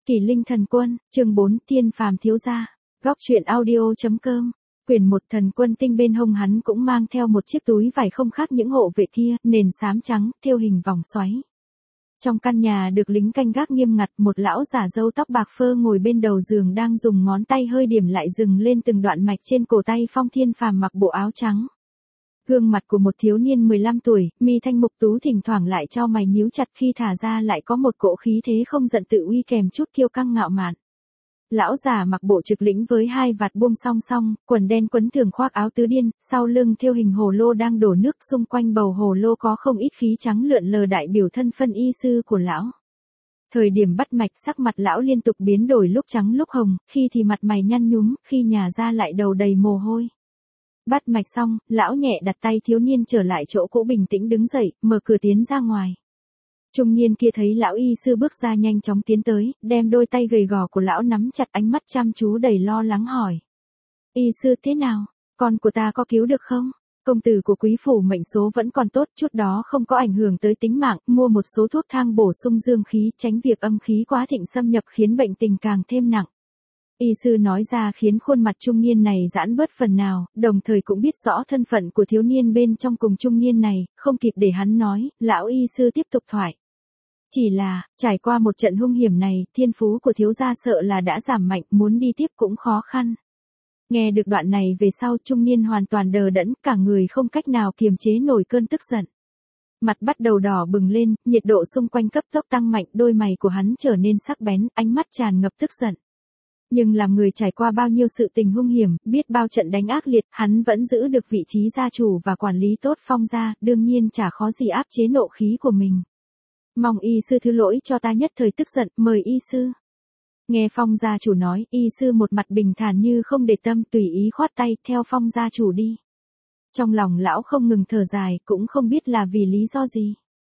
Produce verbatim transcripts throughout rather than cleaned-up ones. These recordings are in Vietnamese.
Kỳ Linh Thần Quân, chương bốn, Thiên Phàm thiếu gia. Góc truyện audio.com. Quyển một. Thần Quân tinh bên hông hắn cũng mang theo một chiếc túi vải không khác những hộ vệ kia, nền xám trắng, thêu hình vòng xoáy. Trong căn nhà được lính canh gác nghiêm ngặt, một lão già râu tóc bạc phơ ngồi bên đầu giường đang dùng ngón tay hơi điểm lại dừng lên từng đoạn mạch trên cổ tay Phong Thiên Phàm mặc bộ áo trắng. Gương mặt của một thiếu niên mười lăm tuổi, mi thanh mục tú thỉnh thoảng lại chau mày nhíu chặt, khi thả ra lại có một cỗ khí thế không giận tự uy kèm chút kiêu căng ngạo mạn. Lão già mặc bộ trực lĩnh với hai vạt buông song song, quần đen quấn thường khoác áo tứ điên, sau lưng thêu hình hồ lô đang đổ nước, xung quanh bầu hồ lô có không ít khí trắng lượn lờ đại biểu thân phân y sư của lão. Thời điểm bắt mạch sắc mặt lão liên tục biến đổi, lúc trắng lúc hồng, khi thì mặt mày nhăn nhúm, khi nhả ra lại đầu đầy mồ hôi. Bắt mạch xong, lão nhẹ đặt tay thiếu niên trở lại chỗ cũ, bình tĩnh đứng dậy, mở cửa tiến ra ngoài. Trung niên kia thấy lão y sư bước ra nhanh chóng tiến tới, đem đôi tay gầy gò của lão nắm chặt, ánh mắt chăm chú đầy lo lắng hỏi. Y sư thế nào? Con của ta có cứu được không? Công tử của quý phủ mệnh số vẫn còn tốt, chút đó không có ảnh hưởng tới tính mạng, mua một số thuốc thang bổ sung dương khí, tránh việc âm khí quá thịnh xâm nhập khiến bệnh tình càng thêm nặng. Y sư nói ra khiến khuôn mặt trung niên này giãn bớt phần nào, đồng thời cũng biết rõ thân phận của thiếu niên bên trong cùng trung niên này, không kịp để hắn nói, lão y sư tiếp tục thoại. Chỉ là, trải qua một trận hung hiểm này, thiên phú của thiếu gia sợ là đã giảm mạnh, muốn đi tiếp cũng khó khăn. Nghe được đoạn này về sau, trung niên hoàn toàn đờ đẫn, cả người không cách nào kiềm chế nổi cơn tức giận. Mặt bắt đầu đỏ bừng lên, nhiệt độ xung quanh cấp tốc tăng mạnh, đôi mày của hắn trở nên sắc bén, ánh mắt tràn ngập tức giận. Nhưng làm người trải qua bao nhiêu sự tình hung hiểm, biết bao trận đánh ác liệt, hắn vẫn giữ được vị trí gia chủ và quản lý tốt Phong gia, đương nhiên chả khó gì áp chế nộ khí của mình. Mong y sư thứ lỗi cho ta, nhất thời tức giận, mời y sư. Nghe Phong gia chủ nói, y sư một mặt bình thản như không để tâm, tùy ý khoát tay, theo Phong gia chủ đi. Trong lòng lão không ngừng thở dài, cũng không biết là vì lý do gì.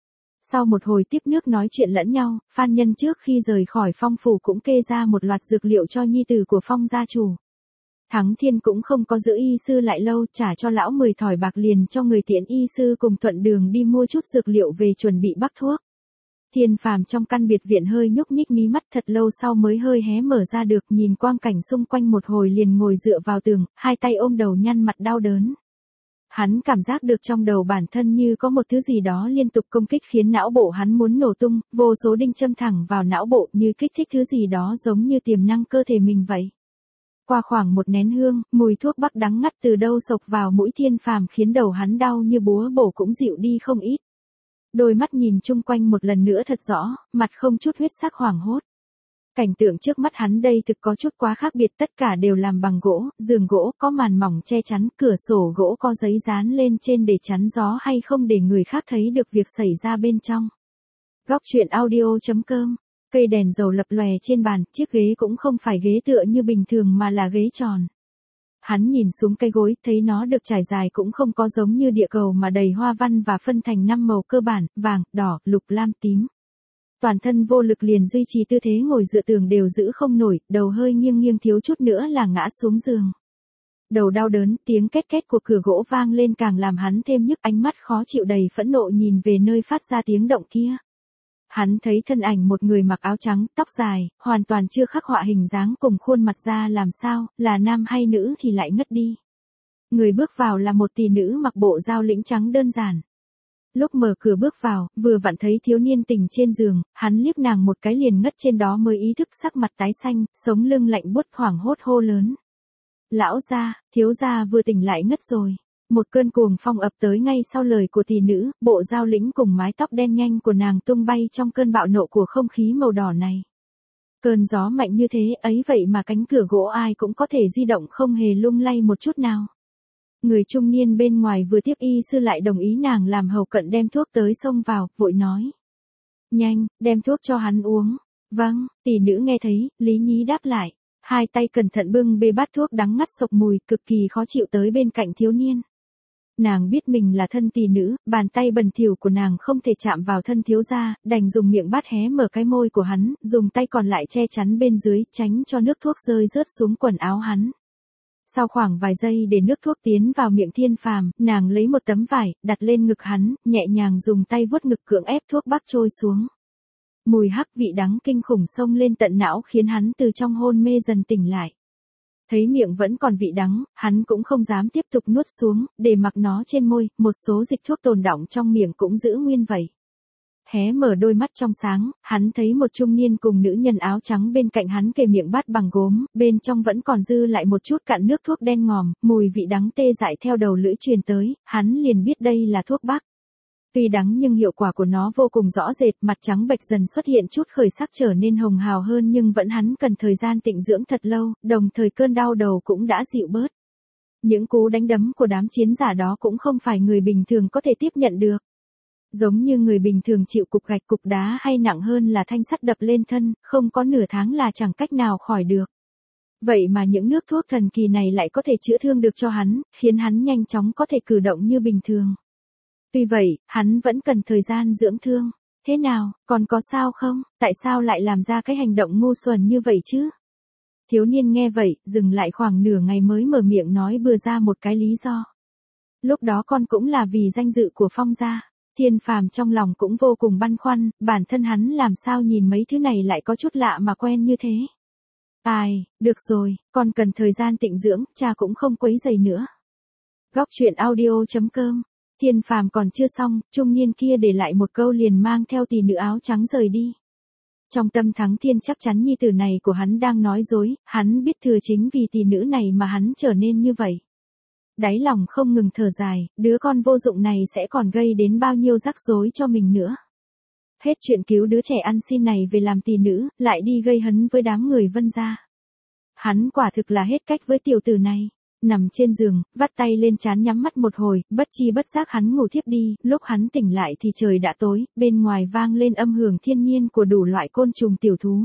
Sau một hồi tiếp nước nói chuyện lẫn nhau, Phan Nhân trước khi rời khỏi Phong phủ cũng kê ra một loạt dược liệu cho nhi tử của Phong gia chủ. Thắng Thiên cũng không có giữ y sư lại lâu, trả cho lão mười thỏi bạc liền cho người tiễn y sư cùng thuận đường đi mua chút dược liệu về chuẩn bị bắc thuốc. Thiên Phàm trong căn biệt viện hơi nhúc nhích mí mắt, thật lâu sau mới hơi hé mở ra được, nhìn quang cảnh xung quanh một hồi liền ngồi dựa vào tường, hai tay ôm đầu nhăn mặt đau đớn. Hắn cảm giác được trong đầu bản thân như có một thứ gì đó liên tục công kích khiến não bộ hắn muốn nổ tung, vô số đinh châm thẳng vào não bộ như kích thích thứ gì đó giống như tiềm năng cơ thể mình vậy. Qua khoảng một nén hương, mùi thuốc bắc đắng ngắt từ đâu xộc vào mũi Thiên Phàm khiến đầu hắn đau như búa bổ cũng dịu đi không ít. Đôi mắt nhìn chung quanh một lần nữa thật rõ, mặt không chút huyết sắc hoảng hốt. Cảnh tượng trước mắt hắn đây thực có chút quá khác biệt, tất cả đều làm bằng gỗ, giường gỗ, có màn mỏng che chắn, cửa sổ gỗ có giấy dán lên trên để chắn gió hay không để người khác thấy được việc xảy ra bên trong. Góc truyện audio.com. Cây đèn dầu lập lòe trên bàn, chiếc ghế cũng không phải ghế tựa như bình thường mà là ghế tròn. Hắn nhìn xuống cây gối, thấy nó được trải dài cũng không có giống như địa cầu mà đầy hoa văn và phân thành năm màu cơ bản, vàng, đỏ, lục, lam, tím. Toàn thân vô lực liền duy trì tư thế ngồi dựa tường đều giữ không nổi, đầu hơi nghiêng nghiêng thiếu chút nữa là ngã xuống giường. Đầu đau đớn, tiếng két két của cửa gỗ vang lên càng làm hắn thêm nhức, ánh mắt khó chịu đầy phẫn nộ nhìn về nơi phát ra tiếng động kia. Hắn thấy thân ảnh một người mặc áo trắng, tóc dài, hoàn toàn chưa khắc họa hình dáng cùng khuôn mặt ra làm sao, là nam hay nữ thì lại ngất đi. Người bước vào là một tỷ nữ mặc bộ dao lĩnh trắng đơn giản. Lúc mở cửa bước vào, vừa vặn thấy thiếu niên tỉnh trên giường, hắn liếc nàng một cái liền ngất trên đó mới ý thức, sắc mặt tái xanh, sống lưng lạnh buốt, hoảng hốt hô lớn. Lão gia, thiếu gia vừa tỉnh lại ngất rồi. Một cơn cuồng phong ập tới ngay sau lời của tỷ nữ, bộ dao lĩnh cùng mái tóc đen nhanh của nàng tung bay trong cơn bạo nộ của không khí màu đỏ này. Cơn gió mạnh như thế ấy vậy mà cánh cửa gỗ ai cũng có thể di động không hề lung lay một chút nào. Người trung niên bên ngoài vừa tiếp y sư lại đồng ý nàng làm hầu cận đem thuốc tới xông vào, vội nói. Nhanh, đem thuốc cho hắn uống. Vâng, tỷ nữ nghe thấy, lý nhí đáp lại. Hai tay cẩn thận bưng bê bát thuốc đắng ngắt sộc mùi, cực kỳ khó chịu tới bên cạnh thiếu niên. Nàng biết mình là thân tỷ nữ, bàn tay bẩn thỉu của nàng không thể chạm vào thân thiếu gia, đành dùng miệng bát hé mở cái môi của hắn, dùng tay còn lại che chắn bên dưới, tránh cho nước thuốc rơi rớt xuống quần áo hắn. Sau khoảng vài giây để nước thuốc tiến vào miệng Thiên Phàm, nàng lấy một tấm vải, đặt lên ngực hắn, nhẹ nhàng dùng tay vuốt ngực cưỡng ép thuốc bắc trôi xuống. Mùi hắc vị đắng kinh khủng xông lên tận não khiến hắn từ trong hôn mê dần tỉnh lại. Thấy miệng vẫn còn vị đắng, hắn cũng không dám tiếp tục nuốt xuống, để mặc nó trên môi, một số dịch thuốc tồn đọng trong miệng cũng giữ nguyên vậy. Hé mở đôi mắt trong sáng, hắn thấy một trung niên cùng nữ nhân áo trắng bên cạnh hắn kề miệng bát bằng gốm, bên trong vẫn còn dư lại một chút cạn nước thuốc đen ngòm, mùi vị đắng tê dại theo đầu lưỡi truyền tới, hắn liền biết đây là thuốc bắc. Tuy đắng nhưng hiệu quả của nó vô cùng rõ rệt, mặt trắng bệch dần xuất hiện chút khởi sắc trở nên hồng hào hơn nhưng vẫn hắn cần thời gian tịnh dưỡng thật lâu, đồng thời cơn đau đầu cũng đã dịu bớt. Những cú đánh đấm của đám chiến giả đó cũng không phải người bình thường có thể tiếp nhận được. Giống như người bình thường chịu cục gạch cục đá hay nặng hơn là thanh sắt đập lên thân, không có nửa tháng là chẳng cách nào khỏi được. Vậy mà những nước thuốc thần kỳ này lại có thể chữa thương được cho hắn, khiến hắn nhanh chóng có thể cử động như bình thường. Tuy vậy, hắn vẫn cần thời gian dưỡng thương. Thế nào, còn có sao không? Tại sao lại làm ra cái hành động ngu xuẩn như vậy chứ? Thiếu niên nghe vậy, dừng lại khoảng nửa ngày mới mở miệng nói bừa ra một cái lý do. Lúc đó con cũng là vì danh dự của Phong gia. Thiên Phàm trong lòng cũng vô cùng băn khoăn, bản thân hắn làm sao nhìn mấy thứ này lại có chút lạ mà quen như thế. Ai, được rồi, con cần thời gian tịnh dưỡng, cha cũng không quấy rầy nữa. Góc truyện audio chấm com. Thiên Phàm còn chưa xong, trung niên kia để lại một câu liền mang theo tỷ nữ áo trắng rời đi. Trong tâm Thắng Thiên chắc chắn nhi tử này của hắn đang nói dối, hắn biết thừa chính vì tỷ nữ này mà hắn trở nên như vậy. Đáy lòng không ngừng thở dài, đứa con vô dụng này sẽ còn gây đến bao nhiêu rắc rối cho mình nữa. Hết chuyện cứu đứa trẻ ăn xin này về làm tỷ nữ, lại đi gây hấn với đám người Vân gia. Hắn quả thực là hết cách với tiểu tử này. Nằm trên giường, vắt tay lên trán nhắm mắt một hồi, bất chi bất giác hắn ngủ thiếp đi, lúc hắn tỉnh lại thì trời đã tối, bên ngoài vang lên âm hưởng thiên nhiên của đủ loại côn trùng tiểu thú.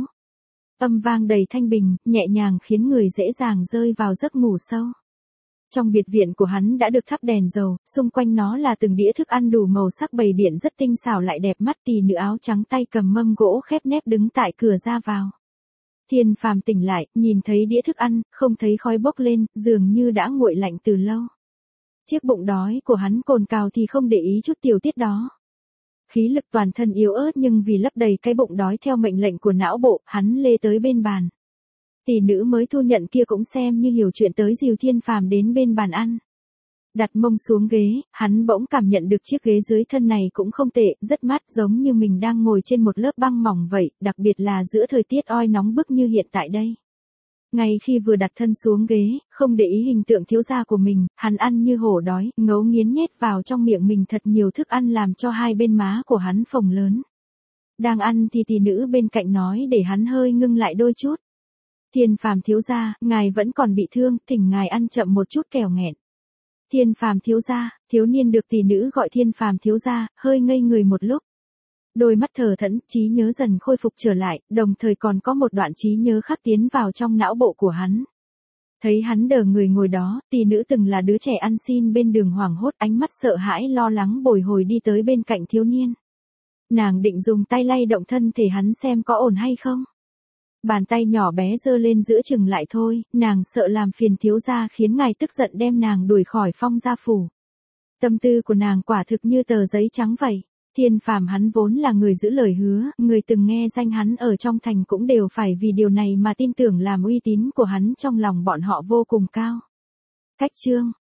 Âm vang đầy thanh bình, nhẹ nhàng khiến người dễ dàng rơi vào giấc ngủ sâu. Trong biệt viện của hắn đã được thắp đèn dầu, xung quanh nó là từng đĩa thức ăn đủ màu sắc bày biện rất tinh xảo lại đẹp mắt. Tỷ nữ áo trắng tay cầm mâm gỗ khép nép đứng tại cửa ra vào. Thiên Phàm tỉnh lại, nhìn thấy đĩa thức ăn, không thấy khói bốc lên, dường như đã nguội lạnh từ lâu. Chiếc bụng đói của hắn cồn cào thì không để ý chút tiểu tiết đó. Khí lực toàn thân yếu ớt nhưng vì lấp đầy cái bụng đói theo mệnh lệnh của não bộ, hắn lê tới bên bàn. Tỷ nữ mới thu nhận kia cũng xem như hiểu chuyện tới dìu Thiên Phàm đến bên bàn ăn. Đặt mông xuống ghế, hắn bỗng cảm nhận được chiếc ghế dưới thân này cũng không tệ, rất mát giống như mình đang ngồi trên một lớp băng mỏng vậy, đặc biệt là giữa thời tiết oi nóng bức như hiện tại đây. Ngay khi vừa đặt thân xuống ghế, không để ý hình tượng thiếu gia của mình, hắn ăn như hổ đói, ngấu nghiến nhét vào trong miệng mình thật nhiều thức ăn làm cho hai bên má của hắn phồng lớn. Đang ăn thì tỷ nữ bên cạnh nói để hắn hơi ngưng lại đôi chút. Thiên Phàm thiếu gia, ngài vẫn còn bị thương, thỉnh ngài ăn chậm một chút kẻo nghẹn. Thiên Phàm thiếu gia, thiếu niên được tỷ nữ gọi Thiên Phàm thiếu gia, hơi ngây người một lúc. Đôi mắt thờ thẫn, trí nhớ dần khôi phục trở lại, đồng thời còn có một đoạn trí nhớ khắc tiến vào trong não bộ của hắn. Thấy hắn đờ người ngồi đó, tỷ nữ từng là đứa trẻ ăn xin bên đường hoảng hốt, ánh mắt sợ hãi lo lắng bồi hồi đi tới bên cạnh thiếu niên. Nàng định dùng tay lay động thân thể hắn xem có ổn hay không. Bàn tay nhỏ bé giơ lên giữa chừng lại thôi, nàng sợ làm phiền thiếu gia khiến ngài tức giận đem nàng đuổi khỏi Phong gia phủ. Tâm tư của nàng quả thực như tờ giấy trắng vậy. Thiên Phàm hắn vốn là người giữ lời hứa, người từng nghe danh hắn ở trong thành cũng đều phải vì điều này mà tin tưởng làm uy tín của hắn trong lòng bọn họ vô cùng cao. Cách chương